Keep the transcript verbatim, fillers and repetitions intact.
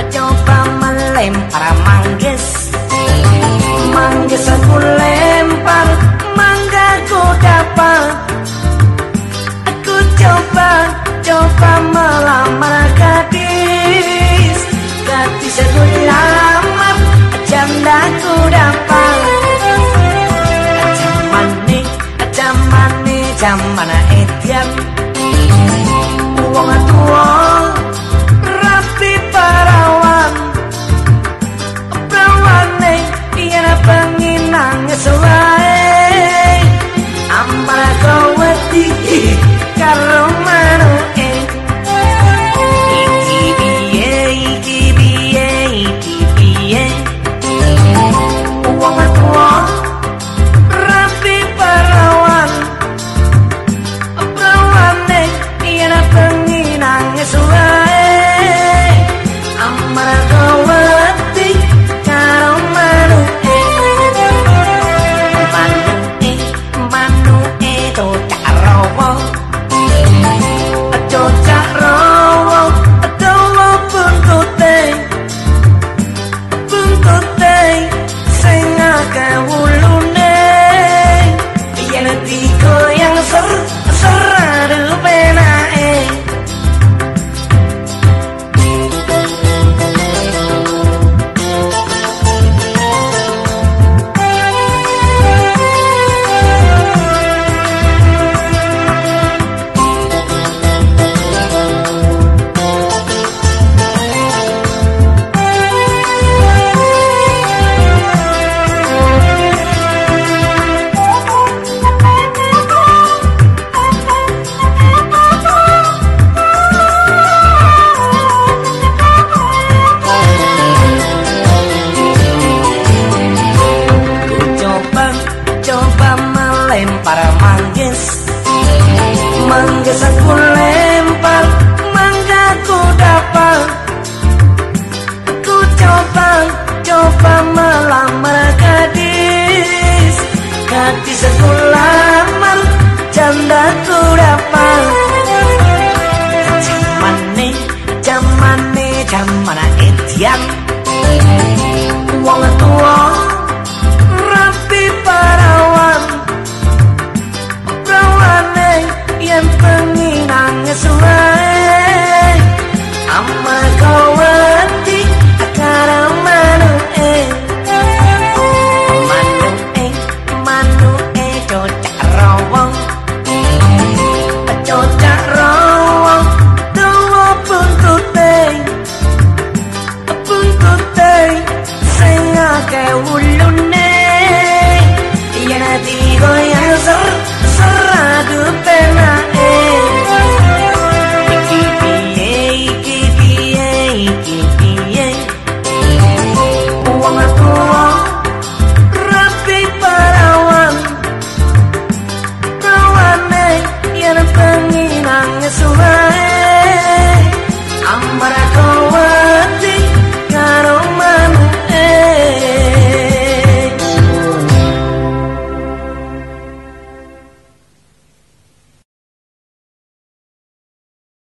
coba melempar manggis. Manggis aku lempar, mangga ku dapat. Aku coba, coba melamar gadis. Gadis aku lamar, janda ku dapat. Jamane, jamane, jamana edian. Wong tua rapi perawan, perawane yen bengi nangis wae. Amara kawati karo manuke. Iki piye, iki piye, iki piye. Wong tua rapi perawan, perawane yen bengi nangis wae. Amara kawati karo manuke. Manuke, manuke cocak rawa, cocak rawa, dawa buntute, buntute sing akeh wulune. Yen digoyang ser ser penake. Para manggis, manggis aku lempar, mangga ku dapat. Aku coba, coba melamar gadis. Gadis aku lamar, janda ku dapat. Jamane, jamane, jamana edian. Wong tua rapi perawan, yen bengi nangis wae.